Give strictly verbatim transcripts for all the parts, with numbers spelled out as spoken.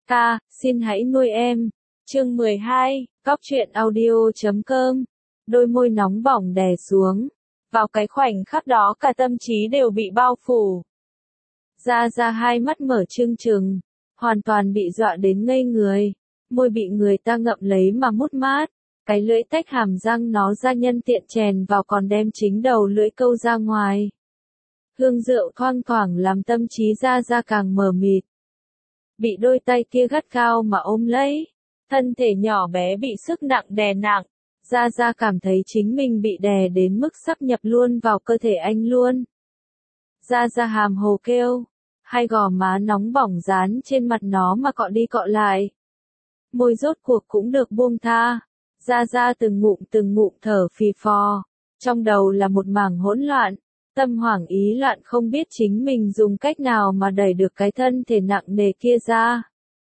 Ca, xin hãy nuôi em. Chương mười hai, Cóc truyện audio chấm com. Đôi môi nóng bỏng đè xuống. Vào cái khoảnh khắc đó cả tâm trí đều bị bao phủ. Gia Gia hai mắt mở trừng trừng, hoàn toàn bị dọa đến ngây người. Môi bị người ta ngậm lấy mà mút mát. Cái lưỡi tách hàm răng nó ra nhân tiện chèn vào còn đem chính đầu lưỡi câu ra ngoài. Hương rượu thoang thoảng làm tâm trí Gia Gia càng mờ mịt. Bị đôi tay kia gắt gao mà ôm lấy. Thân thể nhỏ bé bị sức nặng đè nặng. Gia Gia cảm thấy chính mình bị đè đến mức sắp nhập luôn vào cơ thể anh luôn. Gia Gia hàm hồ kêu. Hai gò má nóng bỏng dán trên mặt nó mà cọ đi cọ lại. Môi rốt cuộc cũng được buông tha. Gia Gia từng ngụm từng ngụm thở phì phò. Trong đầu là một mảng hỗn loạn. Tâm hoảng ý loạn không biết chính mình dùng cách nào mà đẩy được cái thân thể nặng nề kia ra.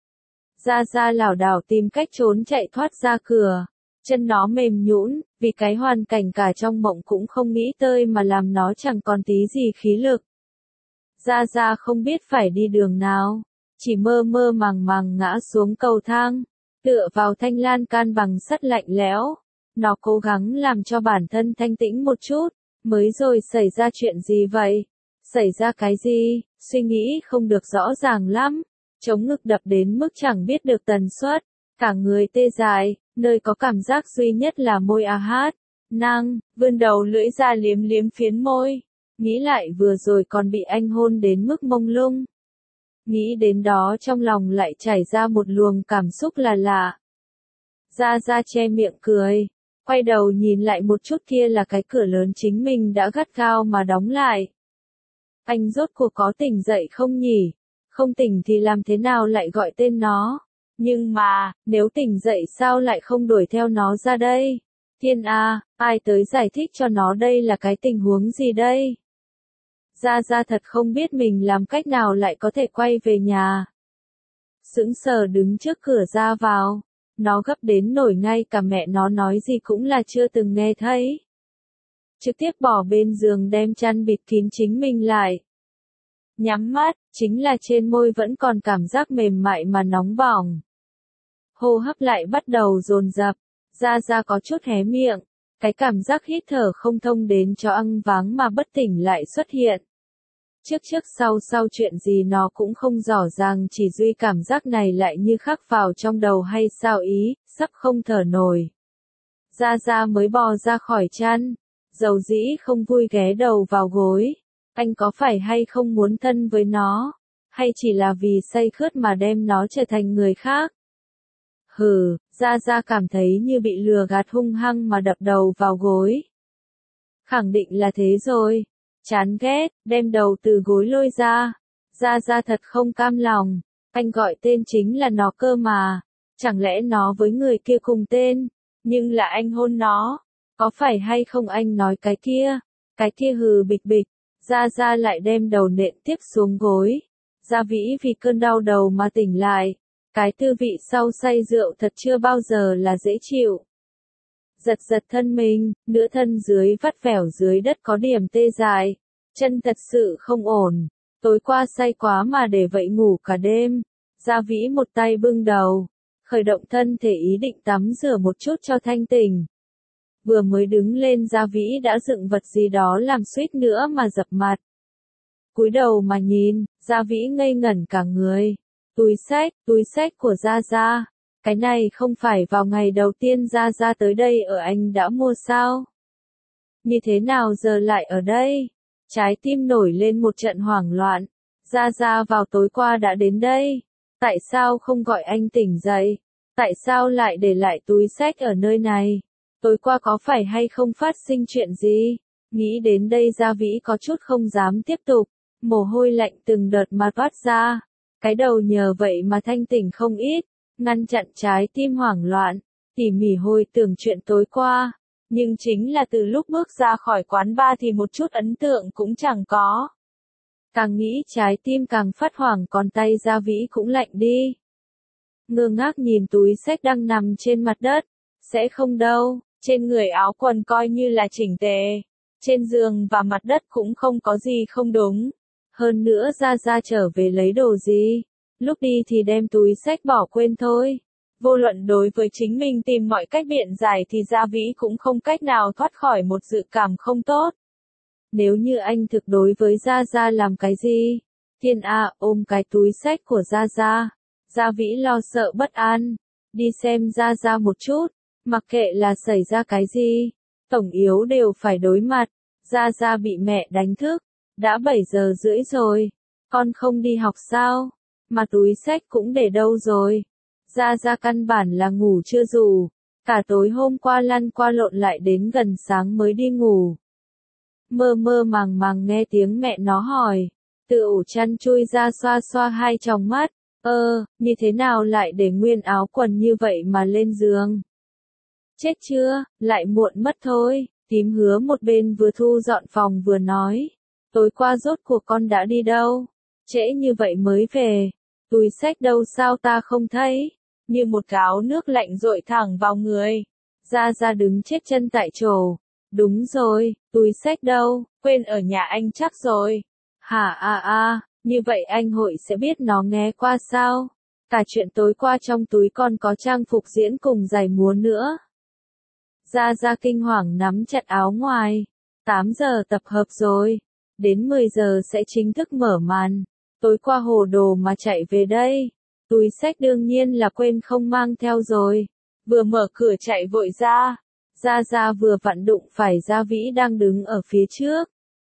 Gia Gia lảo đảo tìm cách trốn chạy thoát ra cửa. Chân nó mềm nhũn, vì cái hoàn cảnh cả trong mộng cũng không nghĩ tới mà làm nó chẳng còn tí gì khí lực. Gia Gia không biết phải đi đường nào, chỉ mơ mơ màng màng ngã xuống cầu thang, tựa vào thanh lan can bằng sắt lạnh lẽo. Nó cố gắng làm cho bản thân thanh tĩnh một chút. Mới rồi xảy ra chuyện gì vậy? Xảy ra cái gì? Suy nghĩ không được rõ ràng lắm. Chống ngực đập đến mức chẳng biết được tần suất. Cả người tê dại, nơi có cảm giác duy nhất là môi a hát. Năng, vươn đầu lưỡi ra liếm liếm phiến môi. Nghĩ lại vừa rồi còn bị anh hôn đến mức mông lung. Nghĩ đến đó trong lòng lại chảy ra một luồng cảm xúc là lạ. Gia Gia che miệng cười. Quay đầu nhìn lại một chút kia là cái cửa lớn chính mình đã gắt gao mà đóng lại. Anh rốt cuộc có tỉnh dậy không nhỉ? Không tỉnh thì làm thế nào lại gọi tên nó? Nhưng mà, nếu tỉnh dậy sao lại không đuổi theo nó ra đây? Thiên A, ai tới giải thích cho nó đây là cái tình huống gì đây? Gia Gia thật không biết mình làm cách nào lại có thể quay về nhà. Sững sờ đứng trước cửa ra vào. Nó gấp đến nổi ngay cả mẹ nó nói gì cũng là chưa từng nghe thấy. Trực tiếp bỏ bên giường đem chăn bịt kín chính mình lại. Nhắm mắt, chính là trên môi vẫn còn cảm giác mềm mại mà nóng bỏng. Hô hấp lại bắt đầu dồn dập. Gia Gia có chút hé miệng. Cái cảm giác hít thở không thông đến cho ăng váng mà bất tỉnh lại xuất hiện. Trước trước sau sau chuyện gì nó cũng không rõ ràng, chỉ duy cảm giác này lại như khắc vào trong đầu hay sao ý, sắp không thở nổi. Gia Gia mới bò ra khỏi chăn, dầu dĩ không vui ghé đầu vào gối. Anh có phải hay không muốn thân với nó, hay chỉ là vì say khướt mà đem nó trở thành người khác? Hừ, Gia Gia cảm thấy như bị lừa gạt hung hăng mà đập đầu vào gối. Khẳng định là thế rồi. Chán ghét, đem đầu từ gối lôi ra. Gia Gia thật không cam lòng. Anh gọi tên chính là nó cơ mà. Chẳng lẽ nó với người kia cùng tên? Nhưng là anh hôn nó. Có phải hay không anh nói cái kia? Cái kia hừ bịch bịch. Gia Gia lại đem đầu nện tiếp xuống gối. Gia Vĩ vì cơn đau đầu mà tỉnh lại. Cái tư vị sau say rượu thật chưa bao giờ là dễ chịu. Giật giật thân mình, nửa thân dưới vắt vẻo dưới đất có điểm tê dại. Chân thật sự không ổn. Tối qua say quá mà để vậy ngủ cả đêm. Gia Vĩ một tay bưng đầu. Khởi động thân thể ý định tắm rửa một chút cho thanh tỉnh. Vừa mới đứng lên Gia Vĩ đã dựng vật gì đó làm suýt nữa mà dập mặt. Cúi đầu mà nhìn, Gia Vĩ ngây ngẩn cả người. Túi xách, túi xách của Gia Gia. Cái này không phải vào ngày đầu tiên Gia Gia tới đây ở anh đã mua sao? Như thế nào giờ lại ở đây? Trái tim nổi lên một trận hoảng loạn. Gia Gia vào tối qua đã đến đây. Tại sao không gọi anh tỉnh dậy? Tại sao lại để lại túi xách ở nơi này? Tối qua có phải hay không phát sinh chuyện gì? Nghĩ đến đây Gia Vĩ có chút không dám tiếp tục. Mồ hôi lạnh từng đợt mà toát ra. Cái đầu nhờ vậy mà thanh tỉnh không ít. Ngăn chặn trái tim hoảng loạn. Tỉ mỉ hồi tưởng chuyện tối qua. Nhưng chính là từ lúc bước ra khỏi quán bar thì một chút ấn tượng cũng chẳng có. Càng nghĩ trái tim càng phát hoảng, còn tay Gia Vĩ cũng lạnh đi. Ngơ ngác nhìn túi xách đang nằm trên mặt đất. Sẽ không đâu, trên người áo quần coi như là chỉnh tề. Trên giường và mặt đất cũng không có gì không đúng. Hơn nữa Gia Gia trở về lấy đồ gì. lúc đi thì đem túi xách bỏ quên thôi. Vô luận đối với chính mình tìm mọi cách biện giải thì Gia Vĩ cũng không cách nào thoát khỏi một dự cảm không tốt. Nếu như anh thực đối với Gia Gia làm cái gì? Thiên A ôm cái túi xách của Gia Gia. Gia Vĩ lo sợ bất an. Đi xem Gia Gia một chút. Mặc kệ là xảy ra cái gì. Tổng yếu đều phải đối mặt. Gia Gia bị mẹ đánh thức. Đã bảy giờ rưỡi rồi. Con không đi học sao? Mà túi xách cũng để đâu rồi? Gia Gia căn bản là ngủ chưa rủ. Cả tối hôm qua lăn qua lộn lại đến gần sáng mới đi ngủ. Mơ mơ màng màng nghe tiếng mẹ nó hỏi. Từ ổ chăn chui ra xoa xoa hai tròng mắt. Ơ, như thế nào lại để nguyên áo quần như vậy mà lên giường? Chết chưa, lại muộn mất thôi. Tím Hứa một bên vừa thu dọn phòng vừa nói. Tối qua rốt cuộc con đã đi đâu? Trễ như vậy mới về. Túi xách đâu sao ta không thấy? Như một gáo nước lạnh dội thẳng vào người. Gia Gia đứng chết chân tại chỗ. Đúng rồi, túi xách đâu, quên ở nhà anh chắc rồi. Hả à à, như vậy anh hội sẽ biết nó nghe qua sao? Cả chuyện tối qua trong túi con có trang phục diễn cùng giày múa nữa. Gia Gia kinh hoàng nắm chặt áo ngoài. tám giờ tập hợp rồi. Đến mười giờ sẽ chính thức mở màn. Tối qua hồ đồ mà chạy về đây. Túi xách đương nhiên là quên không mang theo rồi. Vừa mở cửa chạy vội ra. Gia Gia vừa vặn đụng phải Gia Vĩ đang đứng ở phía trước.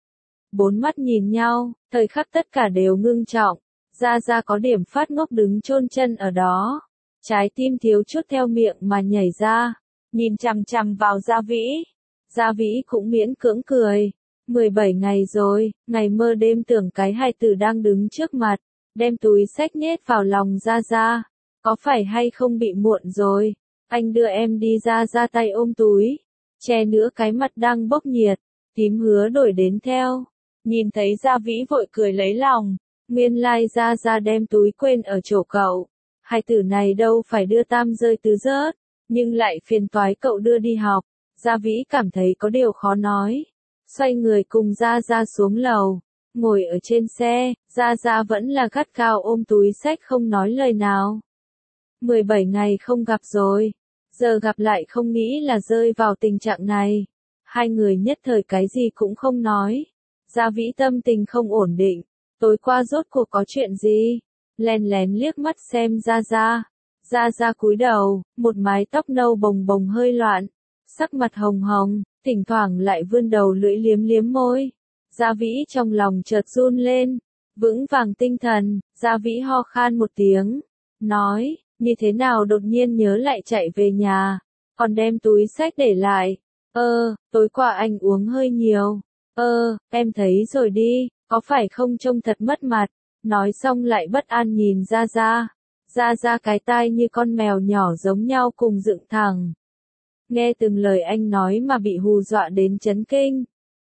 Bốn mắt nhìn nhau, thời khắc tất cả đều ngưng trọng. Gia Gia có điểm phát ngốc đứng chôn chân ở đó. Trái tim thiếu chút theo miệng mà nhảy ra. Nhìn chằm chằm vào Gia Vĩ. Gia Vĩ cũng miễn cưỡng cười. mười bảy ngày rồi, ngày mơ đêm tưởng cái hài tử đang đứng trước mặt. Đem túi xách nhét vào lòng Gia Gia. Có phải hay không bị muộn rồi? Anh đưa em đi. Ra ra tay ôm túi. Che nữa cái mặt đang bốc nhiệt. Tím Hứa đổi đến theo. Nhìn thấy Gia Vĩ vội cười lấy lòng. Nguyên lai Gia Gia đem túi quên ở chỗ cậu. Hai tử này đâu phải đưa tam rơi tứ rớt. Nhưng lại phiền toái cậu đưa đi học. Gia Vĩ cảm thấy có điều khó nói. Xoay người cùng Gia Gia xuống lầu. Ngồi ở trên xe, Gia Gia vẫn là gắt gao ôm túi xách không nói lời nào. mười bảy ngày không gặp rồi. Giờ gặp lại không nghĩ là rơi vào tình trạng này. Hai người nhất thời cái gì cũng không nói. Gia Vĩ tâm tình không ổn định. Tối qua rốt cuộc có chuyện gì? Lén lén liếc mắt xem Gia Gia. Gia Gia cúi đầu, một mái tóc nâu bồng bồng hơi loạn. Sắc mặt hồng hồng, thỉnh thoảng lại vươn đầu lưỡi liếm liếm môi. Gia Vĩ trong lòng chợt run lên. Vững vàng tinh thần, Gia Vĩ ho khan một tiếng. Nói, như thế nào đột nhiên nhớ lại chạy về nhà. Còn đem túi xách để lại. Ơ, tối qua anh uống hơi nhiều. Ơ, em thấy rồi đi, có phải không trông thật mất mặt. Nói xong lại bất an nhìn Gia Gia. Gia Gia cái tai như con mèo nhỏ giống nhau cùng dựng thẳng. Nghe từng lời anh nói mà bị hù dọa đến chấn kinh.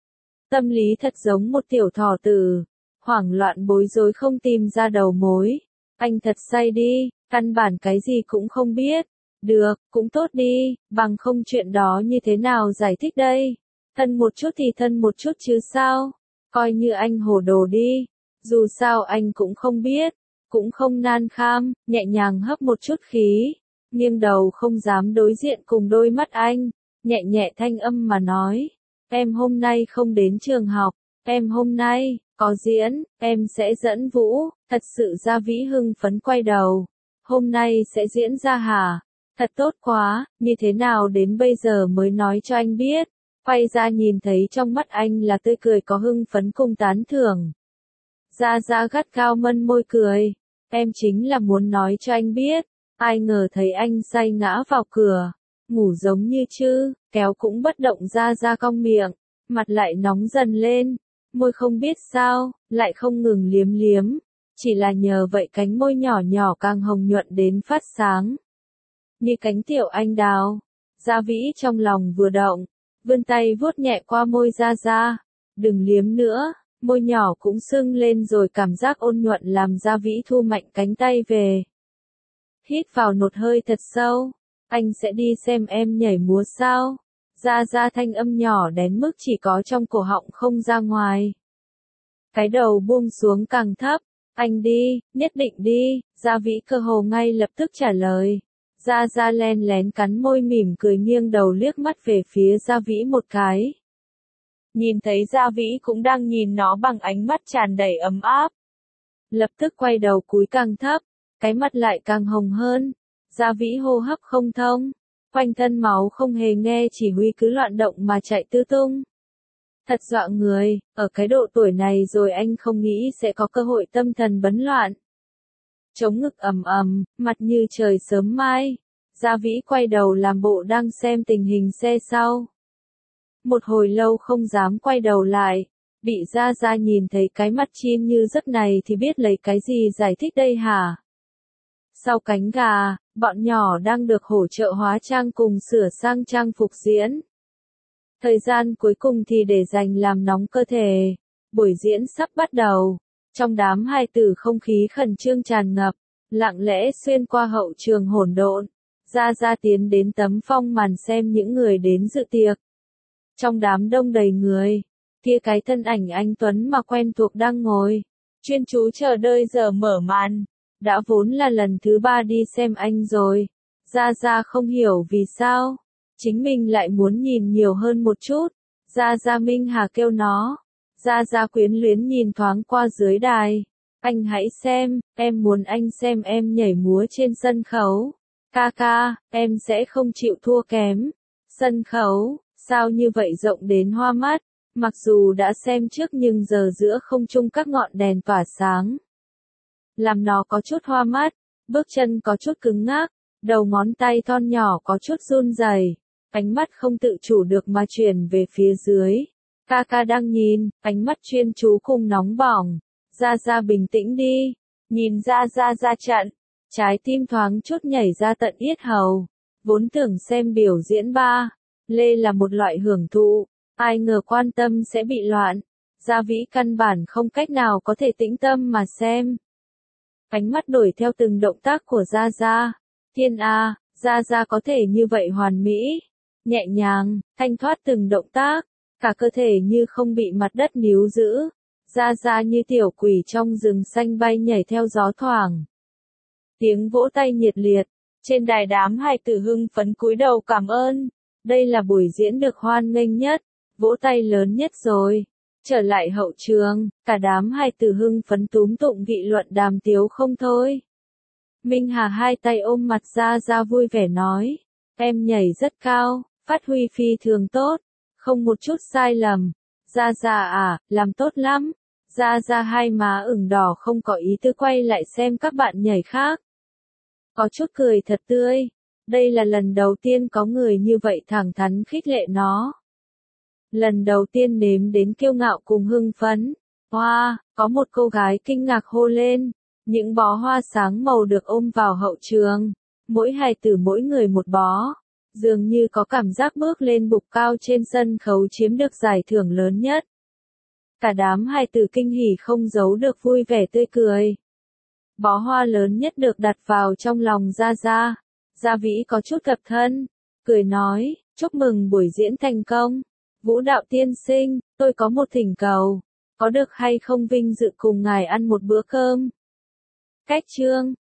Tâm lý thật giống một tiểu thỏ tử. Hoảng loạn bối rối không tìm ra đầu mối. Anh thật say đi, căn bản cái gì cũng không biết. Được, cũng tốt đi, bằng không chuyện đó như thế nào giải thích đây. Thân một chút thì thân một chút chứ sao. Coi như anh hồ đồ đi. Dù sao anh cũng không biết. Cũng không nan kham, nhẹ nhàng hấp một chút khí. Nghiêng đầu không dám đối diện cùng đôi mắt anh. Nhẹ nhẹ thanh âm mà nói. Em hôm nay không đến trường học. Em hôm nay, có diễn, em sẽ dẫn Vũ. Thật sự Gia Vĩ hưng phấn quay đầu. Hôm nay sẽ diễn ra hả? Thật tốt quá, như thế nào đến bây giờ mới nói cho anh biết. Quay ra nhìn thấy trong mắt anh là tươi cười có hưng phấn cùng tán thưởng. Gia Gia gắt cao mân môi cười. Em chính là muốn nói cho anh biết. Ai ngờ thấy anh say ngã vào cửa. Ngủ giống như chứ, kéo cũng bất động. Gia Gia cong miệng. Mặt lại nóng dần lên. Môi không biết sao, lại không ngừng liếm liếm. Chỉ là nhờ vậy cánh môi nhỏ nhỏ càng hồng nhuận đến phát sáng. Như cánh tiểu anh đào. Gia Vĩ trong lòng vừa động. Vươn tay vuốt nhẹ qua môi Gia Gia. Đừng liếm nữa. Môi nhỏ cũng sưng lên rồi cảm giác ôn nhuận làm Gia Vĩ thu mạnh cánh tay về. Hít vào một hơi thật sâu. Anh sẽ đi xem em nhảy múa sao? Gia Gia thanh âm nhỏ đến mức chỉ có trong cổ họng không ra ngoài. Cái đầu buông xuống càng thấp. Anh đi, nhất định đi, Gia Vĩ cơ hồ ngay lập tức trả lời. Gia Gia len lén cắn môi mỉm cười nghiêng đầu liếc mắt về phía Gia Vĩ một cái. Nhìn thấy Gia Vĩ cũng đang nhìn nó bằng ánh mắt tràn đầy ấm áp. Lập tức quay đầu cúi càng thấp, cái mặt lại càng hồng hơn. Gia Vĩ hô hấp không thông, quanh thân máu không hề nghe chỉ huy cứ loạn động mà chạy tứ tung. Thật dọa người, ở cái độ tuổi này rồi anh không nghĩ sẽ có cơ hội tâm thần bấn loạn. Chống ngực ầm ầm, mặt như trời sớm mai. Gia Vĩ quay đầu làm bộ đang xem tình hình xe sau. Một hồi lâu không dám quay đầu lại, bị Gia Gia nhìn thấy cái mặt chin như giấc này thì biết lấy cái gì giải thích đây hả? Sau cánh gà, bọn nhỏ đang được hỗ trợ hóa trang cùng sửa sang trang phục diễn. Thời gian cuối cùng thì để dành làm nóng cơ thể. Buổi diễn sắp bắt đầu. Trong đám hài tử không khí khẩn trương tràn ngập, lặng lẽ xuyên qua hậu trường hỗn độn. Gia Gia tiến đến tấm phong màn xem những người đến dự tiệc. Trong đám đông đầy người, kia cái thân ảnh anh Tuấn mà quen thuộc đang ngồi, chuyên chú chờ đợi giờ mở màn. Đã vốn là lần thứ ba đi xem anh rồi. Gia Gia không hiểu vì sao. Chính mình lại muốn nhìn nhiều hơn một chút. Gia Gia Minh Hà kêu nó. Gia Gia quyến luyến nhìn thoáng qua dưới đài. Anh hãy xem, em muốn anh xem em nhảy múa trên sân khấu. Ca ca, em sẽ không chịu thua kém. Sân khấu, sao như vậy rộng đến hoa mắt. Mặc dù đã xem trước nhưng giờ giữa không trung các ngọn đèn tỏa sáng. Làm nó có chút hoa mắt, bước chân có chút cứng ngắc, đầu ngón tay thon nhỏ có chút run rẩy, ánh mắt không tự chủ được mà chuyển về phía dưới. Ca ca đang nhìn, ánh mắt chuyên chú cùng nóng bỏng. Gia Gia bình tĩnh đi, nhìn Gia Gia ra trận, trái tim thoáng chút nhảy ra tận yết hầu. Vốn tưởng xem biểu diễn ba lê là một loại hưởng thụ, ai ngờ quan tâm sẽ bị loạn. Gia Vĩ căn bản không cách nào có thể tĩnh tâm mà xem. Ánh mắt đổi theo từng động tác của Gia Gia. Thiên A, Gia Gia có thể như vậy hoàn mỹ, nhẹ nhàng, thanh thoát từng động tác, cả cơ thể như không bị mặt đất níu giữ. Gia Gia như tiểu quỷ trong rừng xanh bay nhảy theo gió thoảng. Tiếng vỗ tay nhiệt liệt, trên đài đám hài tử hưng phấn cúi đầu cảm ơn. Đây là buổi diễn được hoan nghênh nhất, vỗ tay lớn nhất rồi. Trở lại hậu trường, cả đám hài tử hưng phấn túm tụng nghị luận đàm tiếu không thôi. Minh Hà hai tay ôm mặt Gia Gia vui vẻ nói, em nhảy rất cao, phát huy phi thường tốt, không một chút sai lầm. Gia Gia à, làm tốt lắm. Gia Gia hai má ửng đỏ không có ý tư quay lại xem các bạn nhảy khác. Có chút cười thật tươi, đây là lần đầu tiên có người như vậy thẳng thắn khích lệ nó. Lần đầu tiên nếm đến kiêu ngạo cùng hưng phấn. Hoa, wow, có một cô gái kinh ngạc hô lên. Những bó hoa sáng màu được ôm vào hậu trường. Mỗi hài tử mỗi người một bó. Dường như có cảm giác bước lên bục cao trên sân khấu chiếm được giải thưởng lớn nhất. Cả đám hài tử kinh hỉ không giấu được vui vẻ tươi cười. Bó hoa lớn nhất được đặt vào trong lòng Gia Gia. Gia Vĩ có chút cập thân, cười nói, chúc mừng buổi diễn thành công. Vũ đạo tiên sinh, tôi có một thỉnh cầu, có được hay không vinh dự cùng ngài ăn một bữa cơm? Cách chương